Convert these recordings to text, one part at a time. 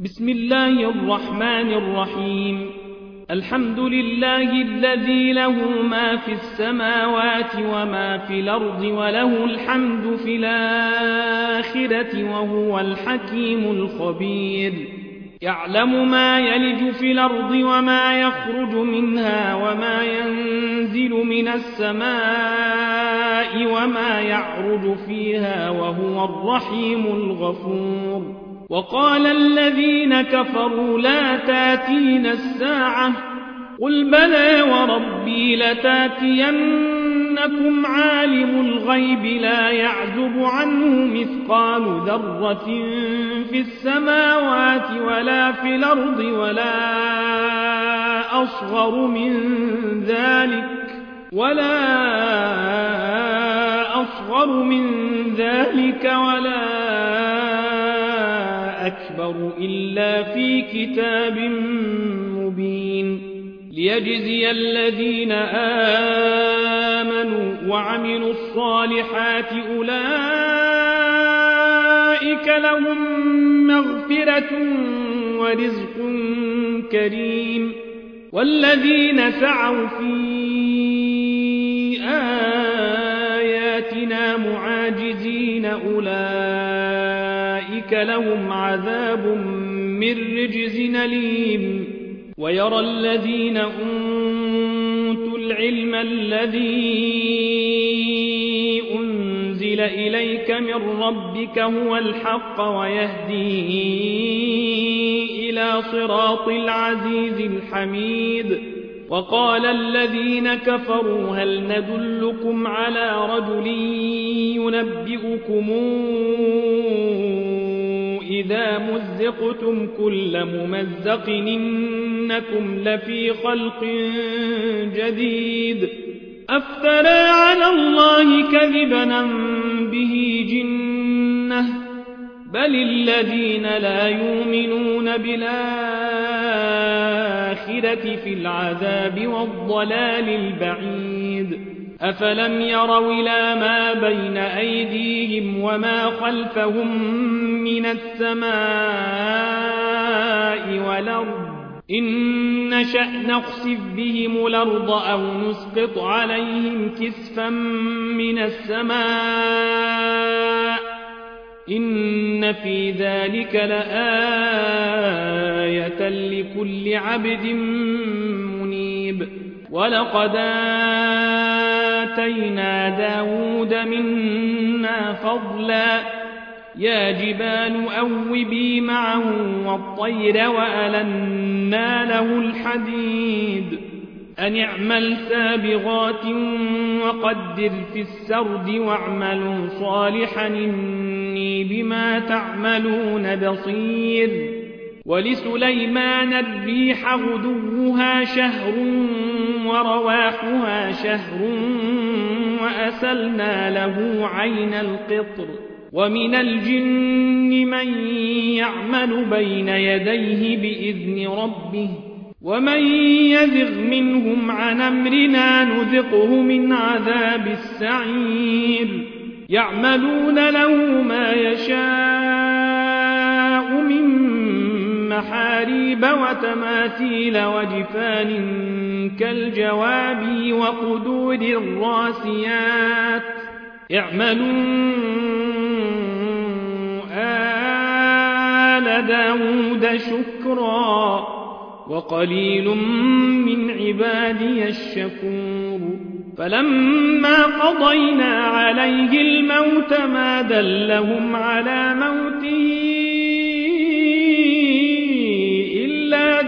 بسم الله الرحمن الرحيم. الحمد لله الذي له ما في السماوات وما في الأرض وله الحمد في الآخرة وهو الحكيم الخبير. يعلم ما يلج في الأرض وما يخرج منها وما ينزل من السماء وما يعرج فيها وهو الرحيم الغفور. وقال الذين كفروا لا تاتينا الساعة قل بلى وربي لتاتينكم عالم الغيب لا يعزب عنه مثقال ذرة في السماوات ولا في الأرض ولا أصغر من ذلك ولا أكبر إلا في كتاب مبين ليجزي الذين آمنوا وعملوا الصالحات أولئك لهم مغفرة ورزق كريم. والذين سعوا في آياتنا معاجزين أولئك لهم عذاب من رجز أليم. ويرى الذين أوتوا العلم الذي أنزل إليك من ربك هو الحق ويهدي إلى صراط العزيز الحميد. وقال الذين كفروا هل ندلكم على رجل ينبئكم إذا مزقتم كل ممزق إنكم لفي خلق جديد أفترى على الله كذبا به جنة بل الذين لا يؤمنون بالآخرة في العذاب والضلال البعيد. أفلم يروا إلى ما بين أيديهم وما خلفهم من السماء والأرض إن نشأ نخسف بهم الأرض أو نسقط عليهم كسفا من السماء إن في ذلك لآية لكل عبد منيب. ولقد آتينا داود منا فضلا يا جبال أوبي معه والطير وألنا له الحديد أن اعمل سابغات وقدر في السرد واعملوا صالحا إني بما تعملون بصير. ولسليمان الريح غدوها شهر ورواحها شهر وأسلنا له عين القطر ومن الجن من يعمل بين يديه بإذن ربه ومن يزغ منهم عن أمرنا نذقه من عذاب السعير. يعملون له ما يشاء من محاريب وتماثيل وجفان كالجواب وقدور الراسيات اعملوا آل داود شكرا وقليل من عبادي الشكور. فلما قضينا عليه الموت ما دلهم على موته إلا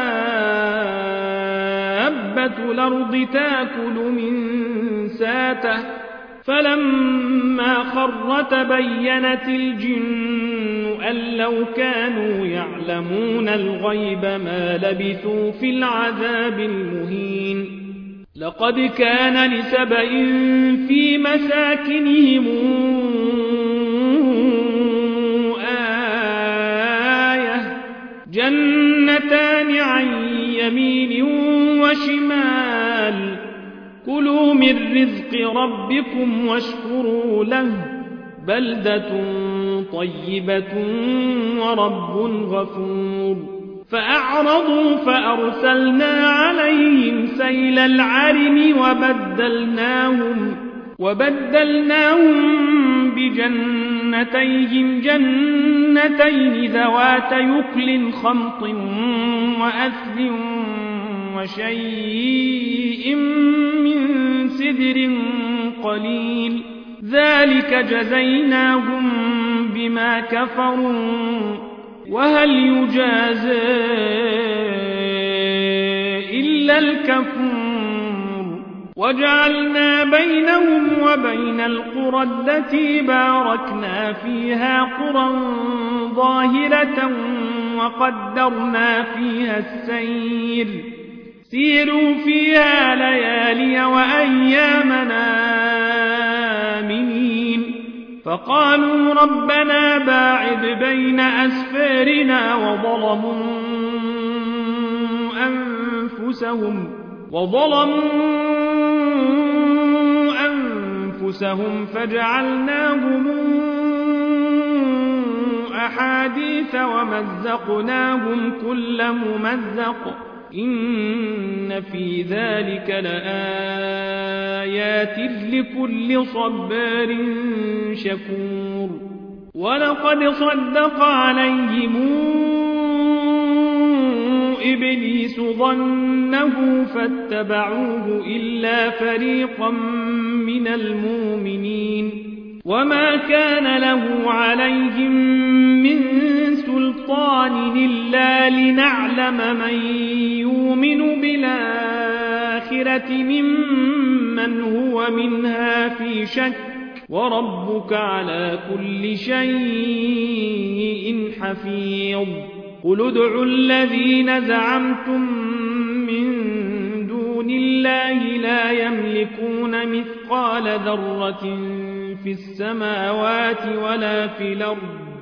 دابة الأرض تأكل من ساته فلما خر تبينت الجن أن لو كانوا يعلمون الغيب ما لبثوا في العذاب المهين. لقد كان لسبإ في مساكنهم آية جنتان عن يمين وشمال كلوا من رزق ربكم واشكروا له بلدة طيبة ورب غفور فأعرضوا فأرسلنا عليهم سيل العرم وبدلناهم بجنتيهم جنتين ذوات يكل خمط وأثل وشيء من سدر قليل ذلك جزيناهم بما كفروا وهل يجازى إلا الكفور وجعلنا بينهم وبين القرى التي باركنا فيها قرى ظاهرة وقدرنا فيها السير سيروا فيها ليالي وأيامنا آمنين فقالوا ربنا باعد بين أسفارنا وظلموا أنفسهم فجعلناهم أحاديث ومزقناهم كل ممزق إن في ذلك لآيات لكل صبار شكور ولقد صدق عليهم إبليس ظنه فاتبعوه إلا فريقا من المؤمنين وما كان له عليهم من سلطان إلا لنعلم من يؤمن بالآخرة ممن هو منها في شك وربك على كل شيء حفيظ قل ادعوا الذين زعمتم من دون الله لا يملكون مثقال ذرة في السماوات ولا في الأرض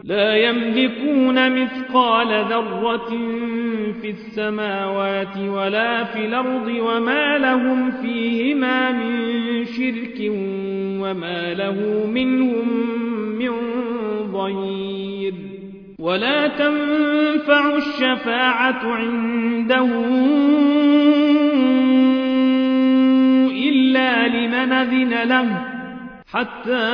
وما لهم فيهما من شرك وما له منهم من ضير ولا تنفع الشفاعة عنده إلا لمن أذن له حتى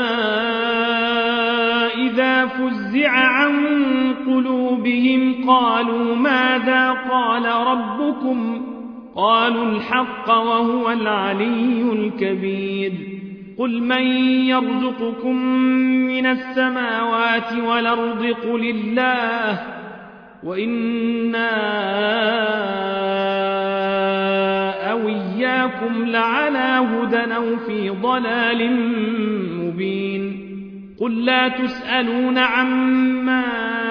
إذا فزع عن قلوبهم قالوا ماذا قال ربكم قالوا الحق وهو العلي الكبير قل من يرزقكم من السماوات والأرض قل الله وإنا أو إياكم لعلى هدى أو في ضلال مبين قل لا تسألون عما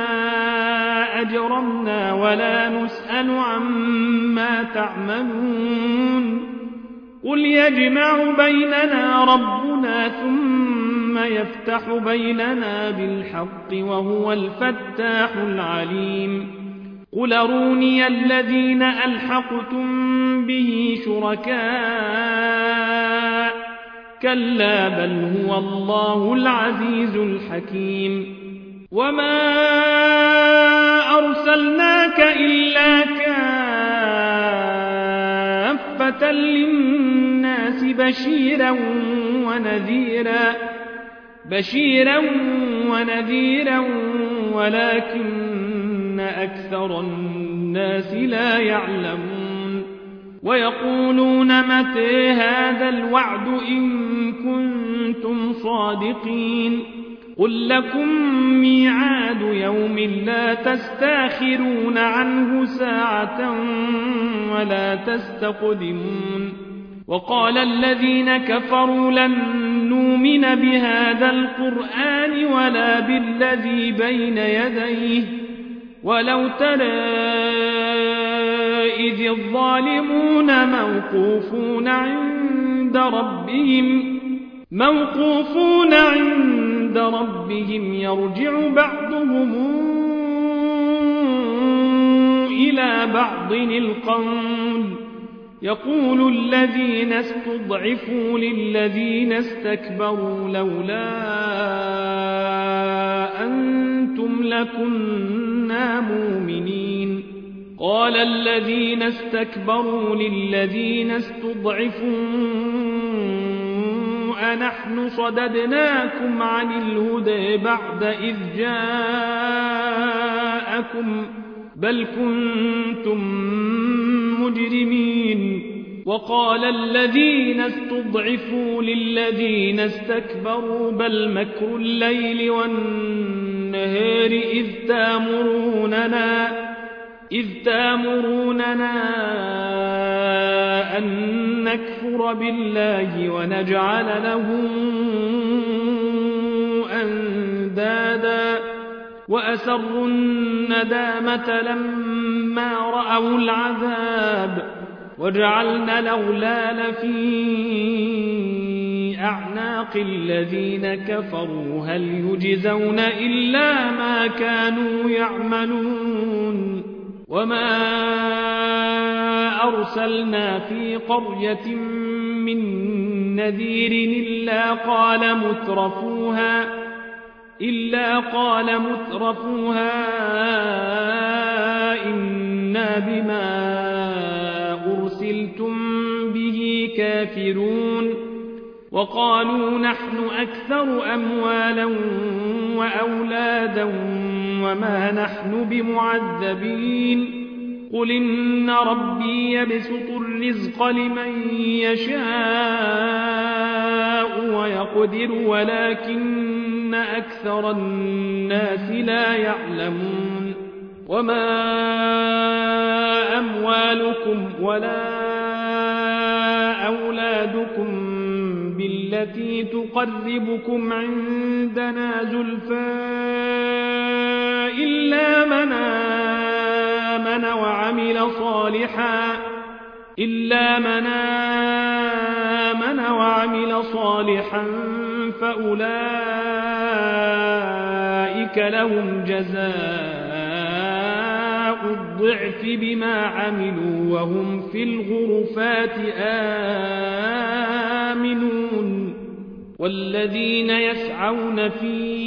أجرمنا ولا نسأل عما تعملون قل يجمع بيننا ربنا ثم يفتح بيننا بالحق وهو الفتاح العليم قل أروني الذين ألحقتم به شركاء كلا بل هو الله العزيز الحكيم وما أرسلناك إلا كافة للناس بشيرا ونذيرا ولكن أكثر الناس لا يعلمون ويقولون متى هذا الوعد إن كنتم صادقين قل لكم ميعاد يوم لا تستاخرون عنه ساعة ولا تستقدمون وقال الذين كفروا لن نؤمن بهذا القرآن ولا بالذي بين يديه ولو ترى إذ الظالمون موقوفون عند ربهم يرجع بعضهم إلى بعض القول يقول الذين استضعفوا للذين استكبروا لولا أن كنتم لكنا مؤمنين قال الذين استكبروا للذين استضعفوا أنحن صددناكم عن الهدى بعد إذ جاءكم بل كنتم مجرمين وقال الذين استضعفوا للذين استكبروا بل مكر الليل والنهار إذ تامروننا أن نكفر بالله ونجعل له أندادا وأسروا الندامة لما رأوا العذاب وجعلنا الأغلال في أعناق الذين كفروا هل يجزون إلا ما كانوا يعملون وما أرسلنا في قرية من نذير إلا قال مترفوها إنا بما أرسلتم به كافرون وقالوا نحن أكثر أموالا وأولادا وما نحن بمعذبين قل إن ربي يبسط الرزق لمن يشاء ويقدر ولكن أكثر الناس لا يعلمون وما أموالكم ولا أولادكم بالتي تقربكم عندنا زلفى إلا من آمن وعمل صالحا فأولئك لهم جزاء الضعف بما عملوا وهم في الغرفات آمنون والذين يسعون في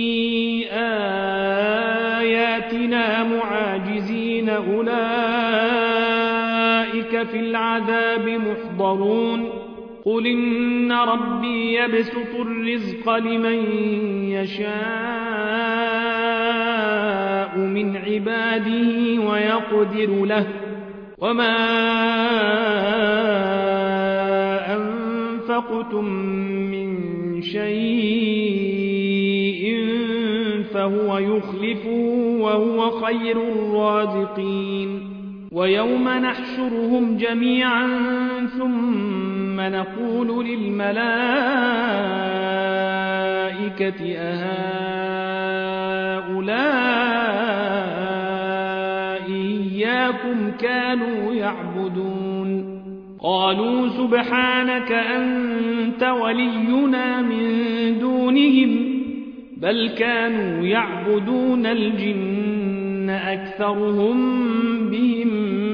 آياتنا معاجزين أولئك في العذاب محضرون قل إن ربي يبسط الرزق لمن يشاء من عباده ويقدر له وما أنفقتم من شيء فهو يخلفه وهو خير الرازقين ويوم نحشرهم جميعا ثم نقول للملائكة أهؤلاء إياكم كانوا يعبدون قالوا سبحانك أنت ولينا من دونهم بل كانوا يعبدون الجن أكثرهم بهم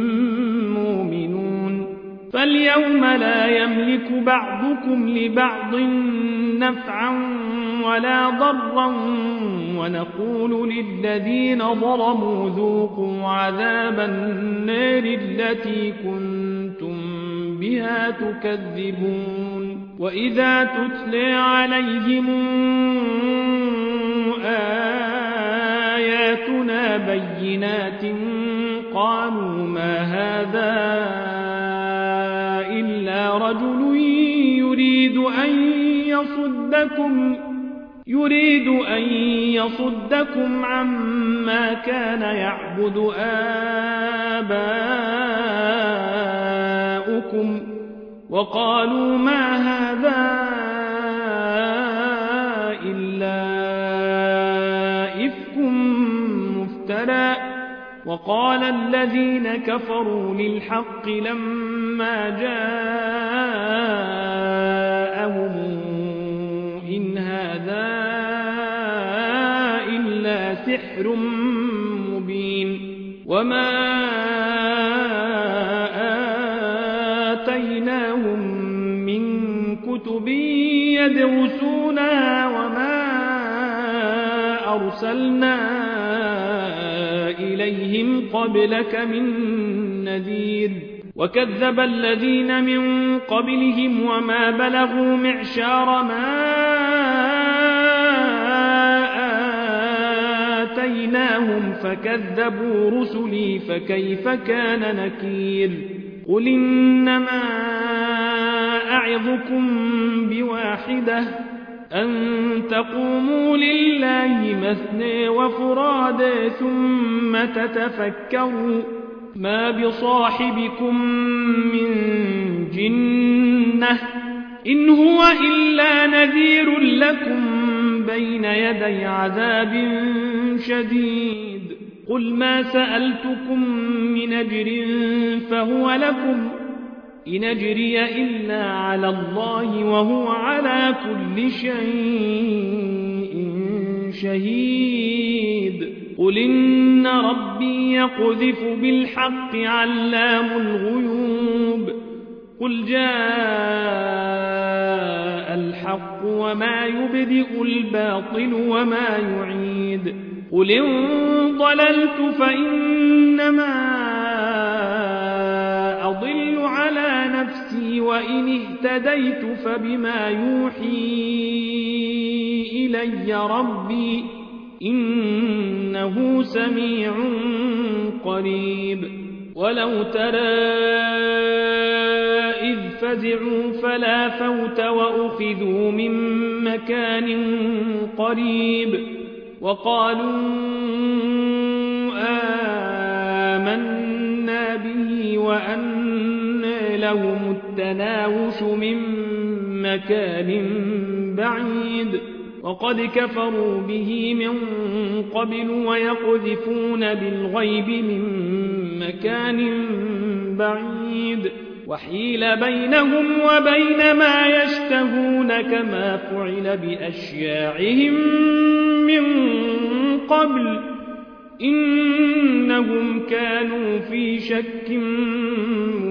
مؤمنون فاليوم لا يملك بعضكم لبعض نفعا ولا ضرا ونقول للذين ظلموا ذوقوا عذاب النار التي كنتم بها تكذبون وإذا تتلى عليهم آياتنا بينات قالوا ما هذا إلا رجل يريد أن يصدكم عما كان يعبد آباؤكم وقالوا ما هذا إلا إفك مفترى وقال الذين كفروا للحق لما جاءهم إن هذا إلا سحر مبين وما آتيناهم من كتب يدرسونها وما أرسلنا إليهم قبلك من نذير وكذب الذين من قبلهم وما بلغوا معشار ما آتيناهم فكذبوا رسلي فكيف كان نكير قل إنما أعظكم بواحدة أن تقوموا لله مثنى وفرادى ثم تتفكروا ما بصاحبكم من جنة إن هو إلا نذير لكم بين يدي عذاب شديد قل ما سألتكم من أجر فهو لكم إن أجري إلا على الله وهو على كل شيء شهيد قل إن ربي يقذف بالحق علام الغيوب قل جاء الحق وما يبدئ الباطل وما يعيد قل إن ضللت فإنما أضل على نفسي وإن اهتديت فبما يوحي إلي ربي إنه سميع قريب ولو ترى إذ فزعوا فلا فوت وأخذوا من مكان قريب وقالوا آمنا به وأنى لهم التناوش من مكان بعيد وقد كفروا به من قبل ويقذفون بالغيب من مكان بعيد وحيل بينهم وبين ما يشتهون كما فعل بأشياعهم من قبل إنهم كانوا في شك